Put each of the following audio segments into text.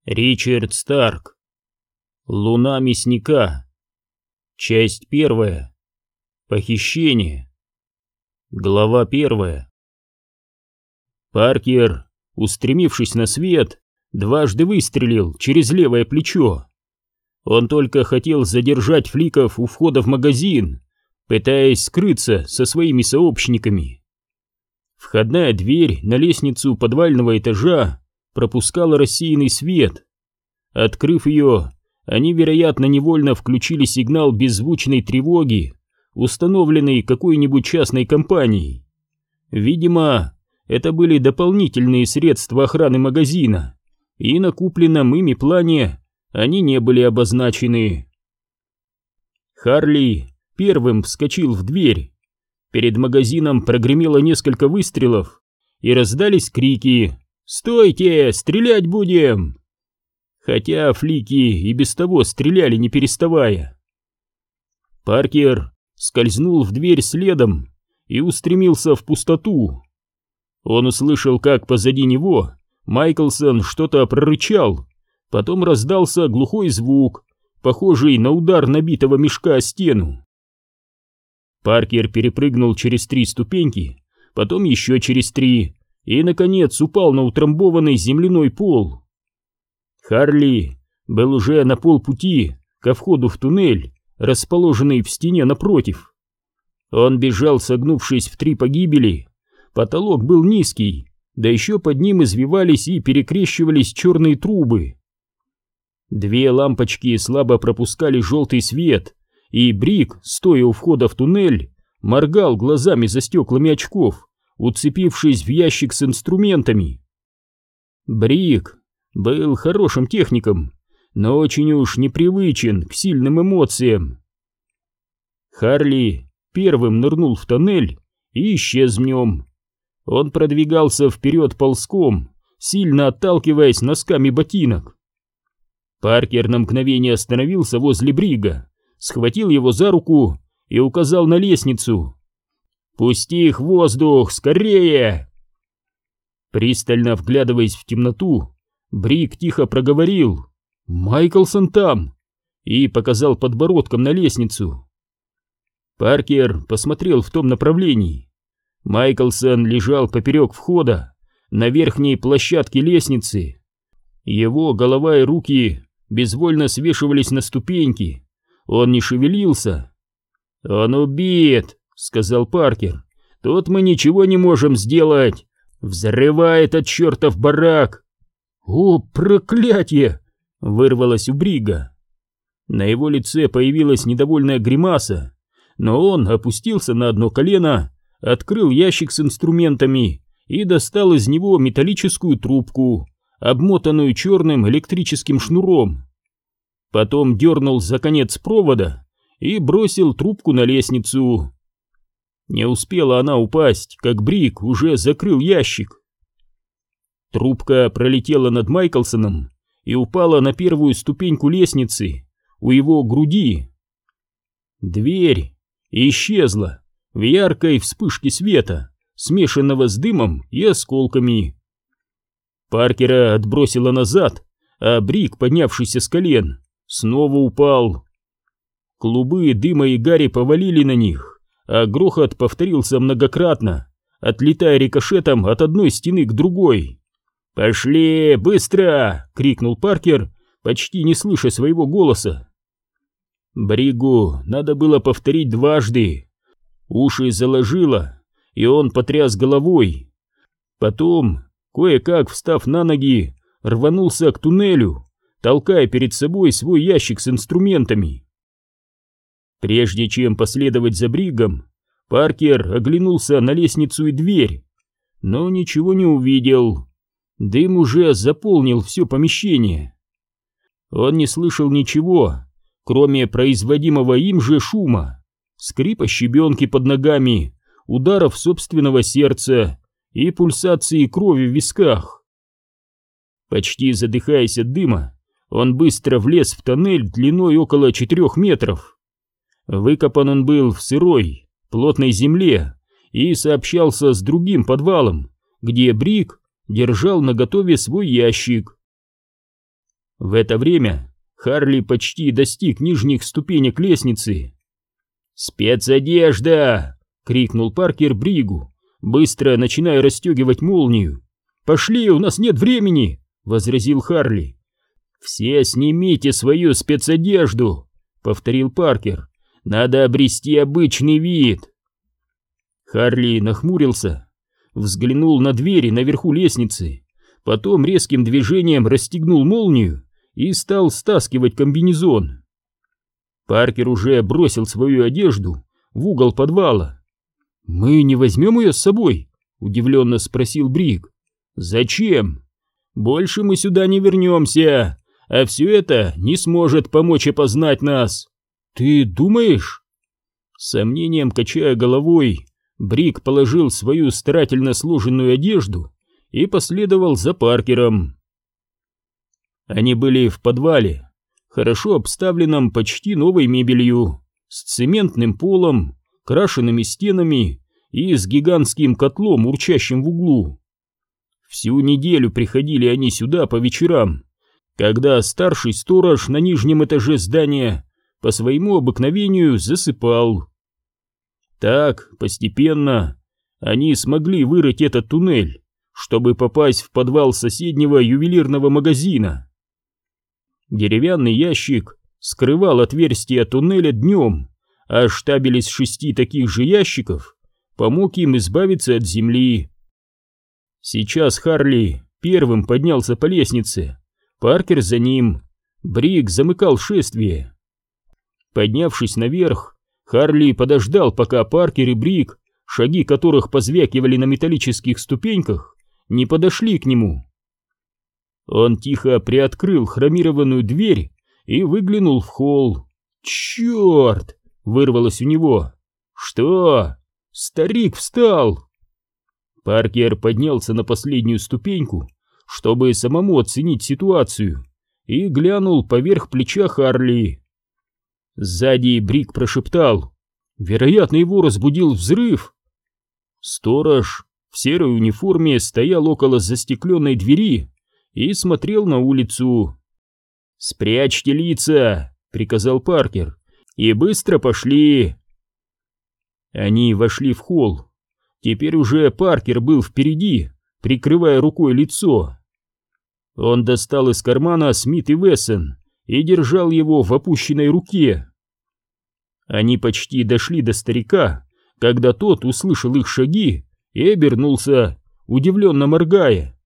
Ричард Старк. Луна мясника. Часть первая. Похищение. Глава первая. Паркер, устремившись на свет, дважды выстрелил через левое плечо. Он только хотел задержать фликов у входа в магазин, пытаясь скрыться со своими сообщниками. Входная дверь на лестницу подвального этажа пропускала рассеянный свет. Открыв ее, они, вероятно, невольно включили сигнал беззвучной тревоги, установленный какой-нибудь частной компанией. Видимо, это были дополнительные средства охраны магазина, и на купленном ими плане они не были обозначены. Харли первым вскочил в дверь. Перед магазином прогремело несколько выстрелов, и раздались крики: «Стойте! Стрелять будем!» Хотя флики и без того стреляли не переставая. Паркер скользнул в дверь следом и устремился в пустоту. Он услышал, как позади него Майклсон что-то прорычал, потом раздался глухой звук, похожий на удар набитого мешка о стену. Паркер перепрыгнул через 3 ступеньки, потом еще через 3 и, наконец, упал на утрамбованный земляной пол. Харли был уже на полпути ко входу в туннель, расположенный в стене напротив. Он бежал, согнувшись в 3 погибели. Потолок был низкий, да еще под ним извивались и перекрещивались черные трубы. 2 лампочки слабо пропускали желтый свет, и Брик, стоя у входа в туннель, моргал глазами за стеклами очков, уцепившись в ящик с инструментами. Брик был хорошим техником, но очень уж непривычен к сильным эмоциям. Харли первым нырнул в тоннель и исчез в нем. Он продвигался вперед ползком, сильно отталкиваясь носками ботинок. Паркер на мгновение остановился возле Брига, схватил его за руку и указал на лестницу. «Пусти их в воздух, скорее!» Пристально вглядываясь в темноту, Брик тихо проговорил: «Майклсон там!» и показал подбородком на лестницу. Паркер посмотрел в том направлении. Майклсон лежал поперек входа, на верхней площадке лестницы. Его голова и руки безвольно свешивались на ступеньки. Он не шевелился. «Он убит», — сказал Паркер. «Тут мы ничего не можем сделать. Взрывай этот чертов барак!» «О, проклятие!» — вырвалось у Брига. На его лице появилась недовольная гримаса, но он опустился на одно колено, открыл ящик с инструментами и достал из него металлическую трубку, обмотанную черным электрическим шнуром. Потом дернул за конец провода и бросил трубку на лестницу. Не успела она упасть, как Брик уже закрыл ящик. Трубка пролетела над Майклсоном и упала на первую ступеньку лестницы у его груди. Дверь исчезла в яркой вспышке света, смешанного с дымом и осколками. Паркера отбросило назад, а Брик, поднявшийся с колен, снова упал. Клубы дыма и гари повалили на них, а грохот повторился многократно, отлетая рикошетом от одной стены к другой. «Пошли, быстро!» — крикнул Паркер, почти не слыша своего голоса. Бригу надо было повторить дважды. Уши заложило, и он потряс головой. Потом, кое-как встав на ноги, рванулся к туннелю, толкая перед собой свой ящик с инструментами. Прежде чем последовать за Бригом, Паркер оглянулся на лестницу и дверь, но ничего не увидел. Дым уже заполнил все помещение. Он не слышал ничего, кроме производимого им же шума, скрипа щебенки под ногами, ударов собственного сердца и пульсации крови в висках. Почти задыхаясь от дыма, он быстро влез в тоннель длиной около 4 метров. Выкопан он был в сырой, плотной земле и сообщался с другим подвалом, где Брик держал наготове свой ящик. В это время Харли почти достиг нижних ступенек лестницы. «Спецодежда!» — крикнул Паркер Бригу, быстро начиная расстегивать молнию. «Пошли, у нас нет времени!» — возразил Харли. «Все снимите свою спецодежду!» — повторил Паркер. «Надо обрести обычный вид!» Харли нахмурился, взглянул на двери наверху лестницы, потом резким движением расстегнул молнию и стал стаскивать комбинезон. Паркер уже бросил свою одежду в угол подвала. «Мы не возьмем ее с собой?» — удивленно спросил Бриг. «Зачем? Больше мы сюда не вернемся, а все это не сможет помочь опознать нас. Ты думаешь?» С сомнением качая головой, Бриг положил свою старательно сложенную одежду и последовал за Паркером. Они были в подвале, хорошо обставленном почти новой мебелью, с цементным полом, крашенными стенами и с гигантским котлом, урчащим в углу. Всю неделю приходили они сюда по вечерам, когда старший сторож на нижнем этаже здания по своему обыкновению засыпал. Так, постепенно, они смогли вырыть этот туннель, чтобы попасть в подвал соседнего ювелирного магазина. Деревянный ящик скрывал отверстие туннеля днем, а штабель из 6 таких же ящиков помог им избавиться от земли. Сейчас Харли первым поднялся по лестнице, Паркер за ним, Бриг замыкал шествие. Поднявшись наверх, Харли подождал, пока Паркер и Бриг, шаги которых позвякивали на металлических ступеньках, не подошли к нему. Он тихо приоткрыл хромированную дверь и выглянул в холл. «Черт!» — вырвалось у него. «Что?» «Старик встал!» Паркер поднялся на последнюю ступеньку, чтобы самому оценить ситуацию, и глянул поверх плеча Харли. Сзади Бриг прошептал: «Вероятно, его разбудил взрыв». Сторож в серой униформе стоял около застекленной двери и смотрел на улицу. «Спрячьте лица!» — приказал Паркер. «И быстро пошли!» Они вошли в холл. Теперь уже Паркер был впереди, прикрывая рукой лицо. Он достал из кармана Смит и Вессон и держал его в опущенной руке. Они почти дошли до старика, когда тот услышал их шаги и обернулся, удивленно моргая.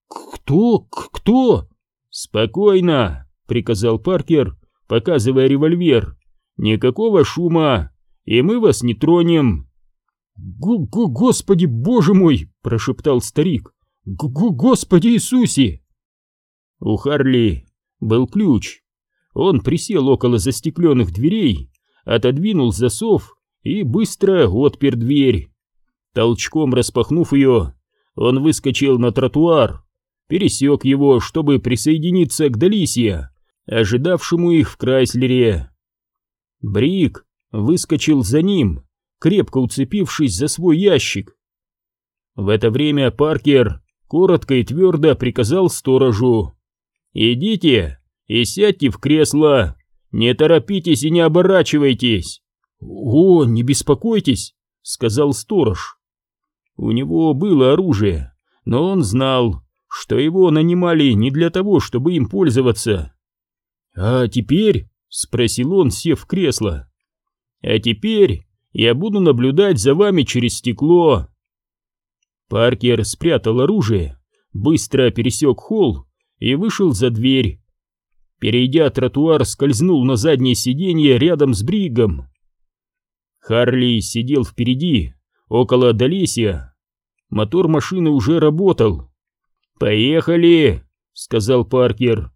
«Кто?» «Спокойно!» — приказал Паркер, показывая револьвер. «Никакого шума, и мы вас не тронем!» «Господи, боже мой!» — прошептал старик. «Господи Иисусе!» У Харли был ключ. Он присел около застекленных дверей, отодвинул засов и быстро отпер дверь. Толчком распахнув ее, он выскочил на тротуар, пересек его, чтобы присоединиться к Далисия, ожидавшему их в Крайслере. Бриг выскочил за ним, крепко уцепившись за свой ящик. В это время Паркер коротко и твердо приказал сторожу: «Идите и сядьте в кресло, не торопитесь и не оборачивайтесь». «О, не беспокойтесь», — сказал сторож. У него было оружие, но он знал, что его нанимали не для того, чтобы им пользоваться. «А теперь?» — спросил он, сев в кресло. «А теперь я буду наблюдать за вами через стекло». Паркер спрятал оружие, быстро пересек холл и вышел за дверь. Перейдя тротуар, скользнул на заднее сиденье рядом с Бригом. Харли сидел впереди, около Далисия. Мотор машины уже работал. «Поехали!» — сказал Паркер.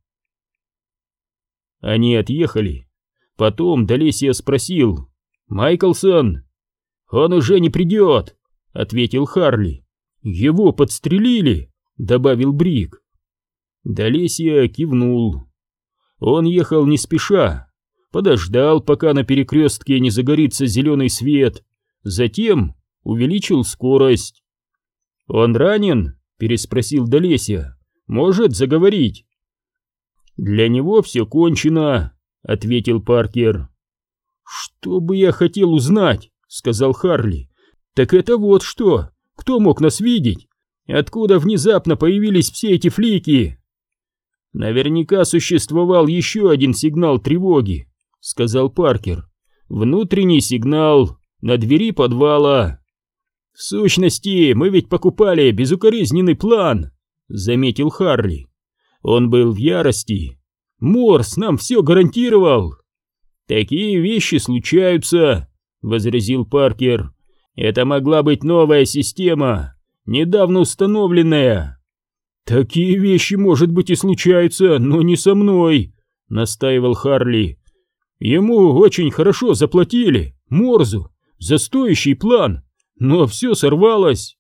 Они отъехали. Потом Далисия спросил: «Майклсон?» «Он уже не придет», — ответил Харли. «Его подстрелили», — добавил Бриг. Далисия кивнул. Он ехал не спеша, подождал, пока на перекрестке не загорится зеленый свет, затем увеличил скорость. «Он ранен?» — переспросил Далисия. «Может заговорить?» «Для него все кончено», — ответил Паркер. «Что бы я хотел узнать», — сказал Харли, — «так это вот что. Кто мог нас видеть? Откуда внезапно появились все эти флики?» «Наверняка существовал еще один сигнал тревоги», — сказал Паркер. «Внутренний сигнал на двери подвала». «В сущности, мы ведь покупали безукоризненный план», — заметил Харли. Он был в ярости. «Морс нам все гарантировал». «Такие вещи случаются», — возразил Паркер. «Это могла быть новая система, недавно установленная». «Такие вещи, может быть, и случаются, но не со мной», — настаивал Харли. «Ему очень хорошо заплатили, Морзу, за стоящий план, но все сорвалось».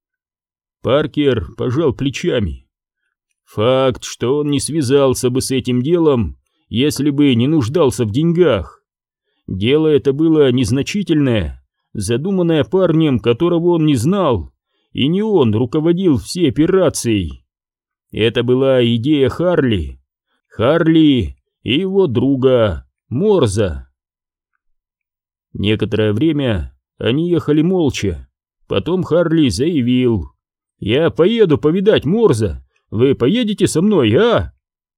Паркер пожал плечами. Факт, что он не связался бы с этим делом, если бы не нуждался в деньгах. Дело это было незначительное, задуманное парнем, которого он не знал, и не он руководил всей операцией. Это была идея Харли и его друга Морза. Некоторое время они ехали молча. Потом Харли заявил: «Я поеду повидать Морза. Вы поедете со мной, а?»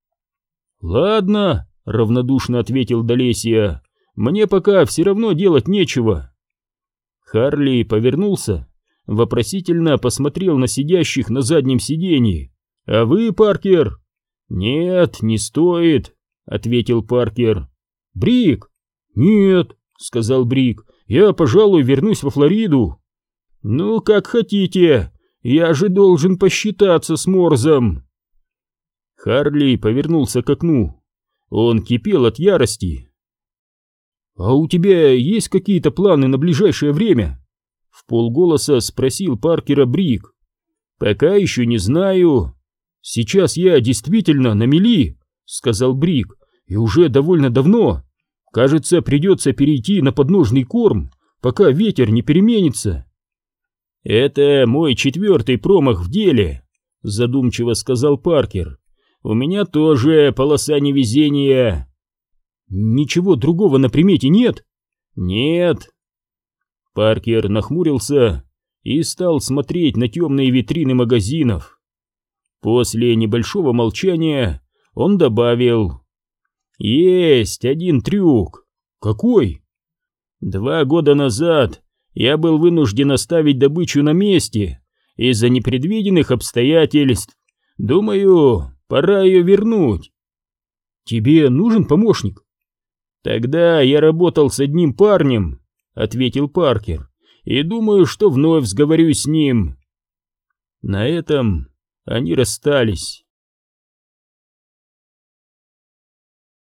«Ладно», — равнодушно ответил Долесия. «Мне пока все равно делать нечего». Харли повернулся, вопросительно посмотрел на сидящих на заднем сиденье. «А вы, Паркер?» «Нет, не стоит», — ответил Паркер. «Брик?» «Нет», — сказал Брик, — «я, пожалуй, вернусь во Флориду». «Ну, как хотите, я же должен посчитаться с Морзом». Харли повернулся к окну. Он кипел от ярости. «А у тебя есть какие-то планы на ближайшее время?» — вполголоса спросил Паркера Брик. «Пока еще не знаю. Сейчас я действительно на мели», — сказал Брик, — «и уже довольно давно. Кажется, придется перейти на подножный корм, пока ветер не переменится». «Это мой 4-й промах в деле», — задумчиво сказал Паркер. «У меня тоже полоса невезения». «Ничего другого на примете нет?» «Нет». Паркер нахмурился и стал смотреть на темные витрины магазинов. После небольшого молчания он добавил: «Есть один трюк». «Какой?» 2 года назад я был вынужден оставить добычу на месте из-за непредвиденных обстоятельств. Думаю, пора ее вернуть». «Тебе нужен помощник?» «Тогда я работал с одним парнем», — ответил Паркер, «и думаю, что вновь сговорюсь с ним». На этом они расстались.